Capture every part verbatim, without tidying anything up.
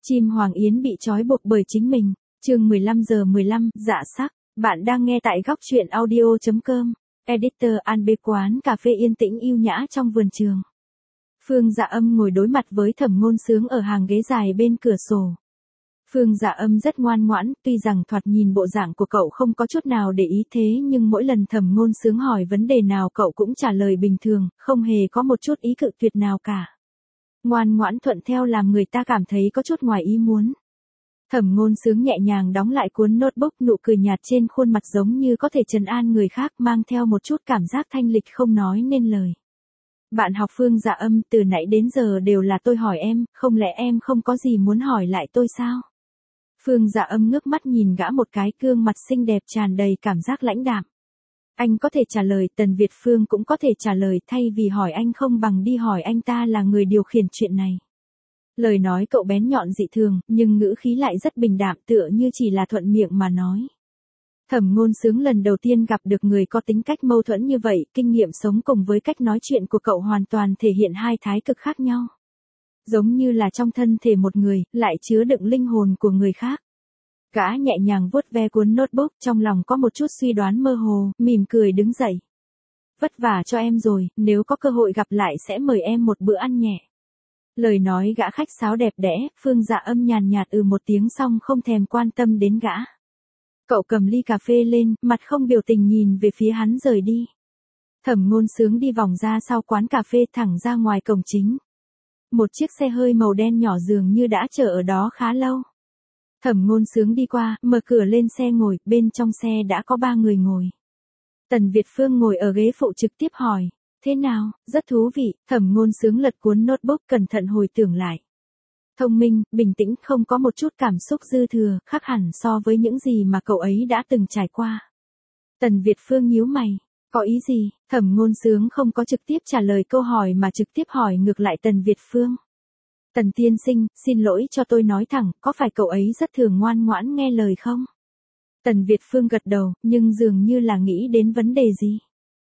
Chim Hoàng Yến bị trói buộc bởi chính mình. Chương mười lăm giờ mười lăm, dạ sắc. Bạn đang nghe tại góc truyện audio chấm com. Editor An bê quán cà phê yên tĩnh yêu nhã trong vườn trường. Phương Dạ Âm ngồi đối mặt với Thẩm Ngôn Sướng ở hàng ghế dài bên cửa sổ. Phương Dạ Âm rất ngoan ngoãn, tuy rằng thoạt nhìn bộ dạng của cậu không có chút nào để ý thế nhưng mỗi lần Thẩm Ngôn Sướng hỏi vấn đề nào cậu cũng trả lời bình thường, không hề có một chút ý cự tuyệt nào cả. Ngoan ngoãn thuận theo làm người ta cảm thấy có chút ngoài ý muốn. Thẩm Ngôn Sướng nhẹ nhàng đóng lại cuốn notebook, nụ cười nhạt trên khuôn mặt giống như có thể trấn an người khác, mang theo một chút cảm giác thanh lịch không nói nên lời. Bạn học Phương Dạ Âm, từ nãy đến giờ đều là tôi hỏi em, không lẽ em không có gì muốn hỏi lại tôi sao? Phương Dạ Âm ngước mắt nhìn gã một cái, gương mặt xinh đẹp tràn đầy cảm giác lãnh đạm. Anh có thể trả lời, Tần Việt Phương cũng có thể trả lời, thay vì hỏi anh không bằng đi hỏi anh ta là người điều khiển chuyện này. Lời nói cậu bén nhọn dị thường, nhưng ngữ khí lại rất bình đạm, tựa như chỉ là thuận miệng mà nói. Thẩm Ngôn Sướng lần đầu tiên gặp được người có tính cách mâu thuẫn như vậy, kinh nghiệm sống cùng với cách nói chuyện của cậu hoàn toàn thể hiện hai thái cực khác nhau. Giống như là trong thân thể một người, lại chứa đựng linh hồn của người khác. Gã nhẹ nhàng vuốt ve cuốn notebook, trong lòng có một chút suy đoán mơ hồ, mỉm cười đứng dậy. Vất vả cho em rồi, nếu có cơ hội gặp lại sẽ mời em một bữa ăn nhẹ. Lời nói gã khách sáo đẹp đẽ, Phương Dạ Âm nhàn nhạt ừ một tiếng xong không thèm quan tâm đến gã. Cậu cầm ly cà phê lên, mặt không biểu tình nhìn về phía hắn rời đi. Thẩm Ngôn Sướng đi vòng ra sau quán cà phê thẳng ra ngoài cổng chính. Một chiếc xe hơi màu đen nhỏ dường như đã chờ ở đó khá lâu. Thẩm Ngôn Sướng đi qua, mở cửa lên xe ngồi, bên trong xe đã có ba người ngồi. Tần Việt Phương ngồi ở ghế phụ trực tiếp hỏi, thế nào, rất thú vị. Thẩm Ngôn Sướng lật cuốn notebook cẩn thận hồi tưởng lại. Thông minh, bình tĩnh, không có một chút cảm xúc dư thừa, khác hẳn so với những gì mà cậu ấy đã từng trải qua. Tần Việt Phương nhíu mày, có ý gì? Thẩm Ngôn Sướng không có trực tiếp trả lời câu hỏi mà trực tiếp hỏi ngược lại Tần Việt Phương. Tần tiên sinh, xin lỗi cho tôi nói thẳng, có phải cậu ấy rất thường ngoan ngoãn nghe lời không? Tần Việt Phương gật đầu, nhưng dường như là nghĩ đến vấn đề gì.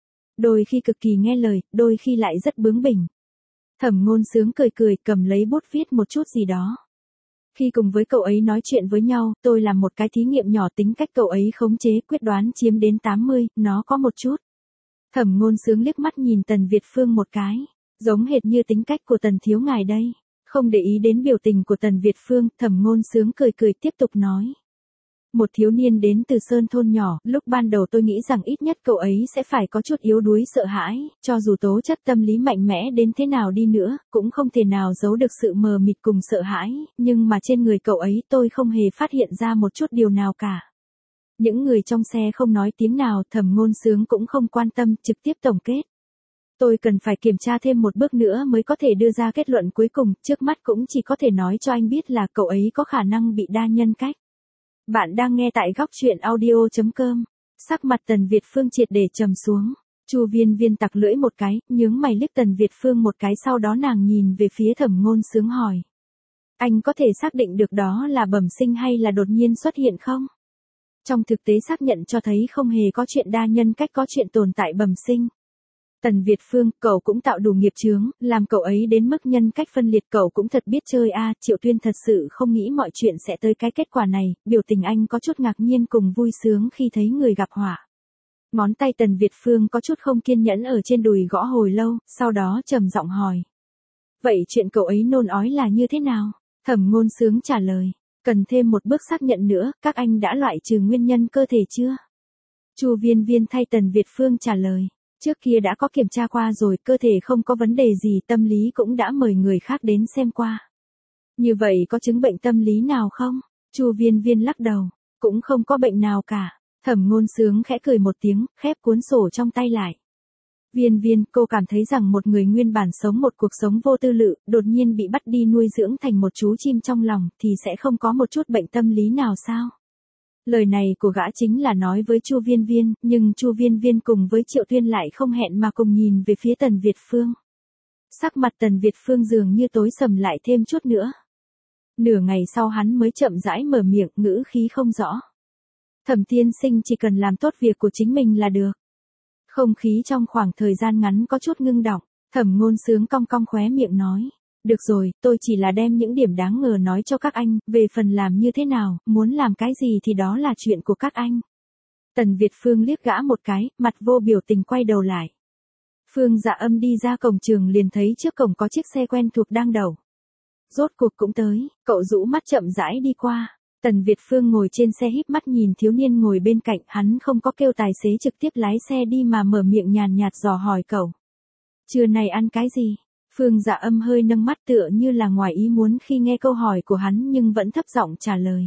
Đôi khi cực kỳ nghe lời, đôi khi lại rất bướng bỉnh. Thẩm Ngôn Sướng cười cười, cầm lấy bút viết một chút gì đó. Khi cùng với cậu ấy nói chuyện với nhau, tôi làm một cái thí nghiệm nhỏ, tính cách cậu ấy khống chế, quyết đoán chiếm đến tám mươi, nó có một chút. Thẩm Ngôn Sướng liếc mắt nhìn Tần Việt Phương một cái, giống hệt như tính cách của Tần thiếu ngài đây. Không để ý đến biểu tình của Tần Việt Phương, Thẩm Ngôn Sướng cười cười tiếp tục nói. Một thiếu niên đến từ sơn thôn nhỏ, lúc ban đầu tôi nghĩ rằng ít nhất cậu ấy sẽ phải có chút yếu đuối sợ hãi, cho dù tố chất tâm lý mạnh mẽ đến thế nào đi nữa, cũng không thể nào giấu được sự mờ mịt cùng sợ hãi, nhưng mà trên người cậu ấy tôi không hề phát hiện ra một chút điều nào cả. Những người trong xe không nói tiếng nào, Thẩm Ngôn Sướng cũng không quan tâm, trực tiếp tổng kết. Tôi cần phải kiểm tra thêm một bước nữa mới có thể đưa ra kết luận cuối cùng, trước mắt cũng chỉ có thể nói cho anh biết là cậu ấy có khả năng bị đa nhân cách. Bạn đang nghe tại góc truyện audio chấm com. Sắc mặt Tần Việt Phương triệt để trầm xuống. Chu Viên Viên tặc lưỡi một cái, nhướng mày liếc Tần Việt Phương một cái, sau đó nàng nhìn về phía Thẩm Ngôn Sướng hỏi. Anh có thể xác định được đó là bẩm sinh hay là đột nhiên xuất hiện không? Trong thực tế xác nhận cho thấy không hề có chuyện đa nhân cách, có chuyện tồn tại bẩm sinh. Tần Việt Phương, cậu cũng tạo đủ nghiệp chướng, làm cậu ấy đến mức nhân cách phân liệt, cậu cũng thật biết chơi a. À, Triệu Tuyên thật sự không nghĩ mọi chuyện sẽ tới cái kết quả này, biểu tình anh có chút ngạc nhiên cùng vui sướng khi thấy người gặp họa. Ngón tay Tần Việt Phương có chút không kiên nhẫn ở trên đùi gõ hồi lâu, sau đó trầm giọng hỏi. Vậy chuyện cậu ấy nôn ói là như thế nào? Thẩm Ngôn Sướng trả lời, cần thêm một bước xác nhận nữa, các anh đã loại trừ nguyên nhân cơ thể chưa? Chu Viên Viên thay Tần Việt Phương trả lời. Trước kia đã có kiểm tra qua rồi, cơ thể không có vấn đề gì, tâm lý cũng đã mời người khác đến xem qua. Như vậy có chứng bệnh tâm lý nào không? Chu Viên Viên lắc đầu, cũng không có bệnh nào cả. Thẩm Ngôn Sướng khẽ cười một tiếng, khép cuốn sổ trong tay lại. Viên Viên, cô cảm thấy rằng một người nguyên bản sống một cuộc sống vô tư lự, đột nhiên bị bắt đi nuôi dưỡng thành một chú chim trong lòng, thì sẽ không có một chút bệnh tâm lý nào sao? Lời này của gã chính là nói với Chu Viên Viên, nhưng Chu Viên Viên cùng với Triệu Tuyên lại không hẹn mà cùng nhìn về phía Tần Việt Phương. Sắc mặt Tần Việt Phương dường như tối sầm lại thêm chút nữa. Nửa ngày sau hắn mới chậm rãi mở miệng, ngữ khí không rõ. Thẩm tiên sinh chỉ cần làm tốt việc của chính mình là được. Không khí trong khoảng thời gian ngắn có chút ngưng đọng, Thẩm Ngôn Sướng cong cong khóe miệng nói. Được rồi, tôi chỉ là đem những điểm đáng ngờ nói cho các anh, về phần làm như thế nào, muốn làm cái gì thì đó là chuyện của các anh. Tần Việt Phương liếc gã một cái, mặt vô biểu tình quay đầu lại. Phương Dạ Âm đi ra cổng trường liền thấy trước cổng có chiếc xe quen thuộc đang đậu. Rốt cuộc cũng tới, cậu rũ mắt chậm rãi đi qua. Tần Việt Phương ngồi trên xe híp mắt nhìn thiếu niên ngồi bên cạnh, hắn không có kêu tài xế trực tiếp lái xe đi mà mở miệng nhàn nhạt dò hỏi cậu. Trưa này ăn cái gì? Phương Dạ Âm hơi nâng mắt tựa như là ngoài ý muốn khi nghe câu hỏi của hắn nhưng vẫn thấp giọng trả lời.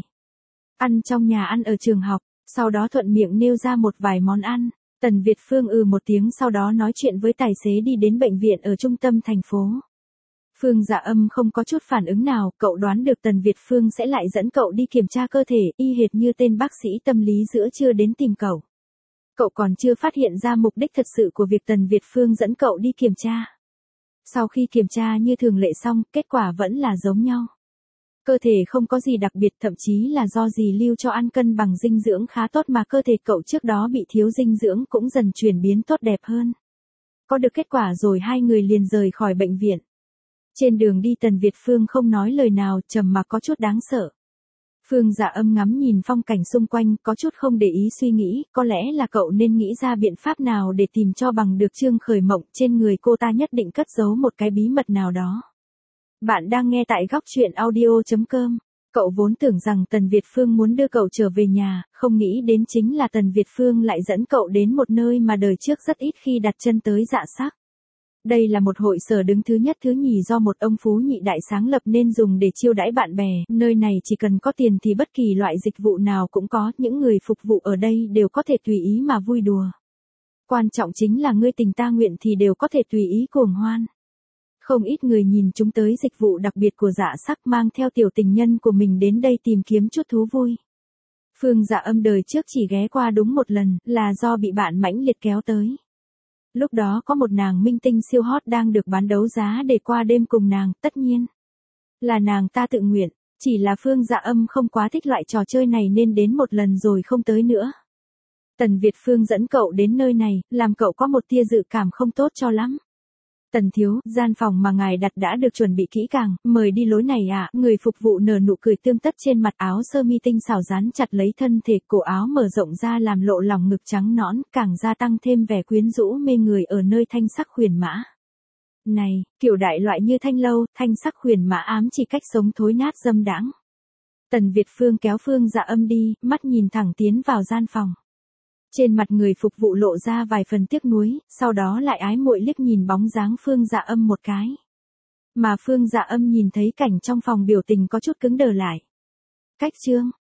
Ăn trong nhà ăn ở trường học, sau đó thuận miệng nêu ra một vài món ăn. Tần Việt Phương ừ một tiếng sau đó nói chuyện với tài xế đi đến bệnh viện ở trung tâm thành phố. Phương Dạ Âm không có chút phản ứng nào, cậu đoán được Tần Việt Phương sẽ lại dẫn cậu đi kiểm tra cơ thể, y hệt như tên bác sĩ tâm lý giữa trưa đến tìm cậu. Cậu còn chưa phát hiện ra mục đích thật sự của việc Tần Việt Phương dẫn cậu đi kiểm tra. Sau khi kiểm tra như thường lệ xong, kết quả vẫn là giống nhau. Cơ thể không có gì đặc biệt, thậm chí là do dì lưu cho ăn cân bằng dinh dưỡng khá tốt mà cơ thể cậu trước đó bị thiếu dinh dưỡng cũng dần chuyển biến tốt đẹp hơn. Có được kết quả rồi hai người liền rời khỏi bệnh viện. Trên đường đi Tần Việt Phương không nói lời nào, trầm mặc có chút đáng sợ. Phương Dạ Âm ngắm nhìn phong cảnh xung quanh, có chút không để ý suy nghĩ, có lẽ là cậu nên nghĩ ra biện pháp nào để tìm cho bằng được Trương Khởi Mộng, trên người cô ta nhất định cất giấu một cái bí mật nào đó. Bạn đang nghe tại góc truyện audio chấm com. Cậu vốn tưởng rằng Tần Việt Phương muốn đưa cậu trở về nhà, không nghĩ đến chính là Tần Việt Phương lại dẫn cậu đến một nơi mà đời trước rất ít khi đặt chân tới Dạ Sắc. Đây là một hội sở đứng thứ nhất thứ nhì do một ông phú nhị đại sáng lập nên dùng để chiêu đãi bạn bè, nơi này chỉ cần có tiền thì bất kỳ loại dịch vụ nào cũng có, những người phục vụ ở đây đều có thể tùy ý mà vui đùa. Quan trọng chính là ngươi tình ta nguyện thì đều có thể tùy ý cuồng hoan. Không ít người nhìn chúng tới dịch vụ đặc biệt của Dạ Sắc mang theo tiểu tình nhân của mình đến đây tìm kiếm chút thú vui. Phương Dạ Âm đời trước chỉ ghé qua đúng một lần, là do bị bạn mãnh liệt kéo tới. Lúc đó có một nàng minh tinh siêu hot đang được bán đấu giá để qua đêm cùng nàng, tất nhiên là nàng ta tự nguyện, chỉ là Phương Dạ Âm không quá thích loại trò chơi này nên đến một lần rồi không tới nữa. Tần Việt Phương dẫn cậu đến nơi này, làm cậu có một tia dự cảm không tốt cho lắm. Tần thiếu, gian phòng mà ngài đặt đã được chuẩn bị kỹ càng, mời đi lối này ạ. À. Người phục vụ nở nụ cười tươm tất trên mặt, áo sơ mi tinh xảo dán chặt lấy thân thể, cổ áo mở rộng ra làm lộ lòng ngực trắng nõn, càng gia tăng thêm vẻ quyến rũ mê người ở nơi thanh sắc huyền mã. Này, kiểu đại loại như thanh lâu, thanh sắc huyền mã ám chỉ cách sống thối nát dâm đãng. Tần Việt Phương kéo Phương Dạ Âm đi, mắt nhìn thẳng tiến vào gian phòng. Trên mặt người phục vụ lộ ra vài phần tiếc nuối, sau đó lại ái muội liếc nhìn bóng dáng Phương Dạ Âm một cái. Mà Phương Dạ Âm nhìn thấy cảnh trong phòng biểu tình có chút cứng đờ lại. Cách Trương,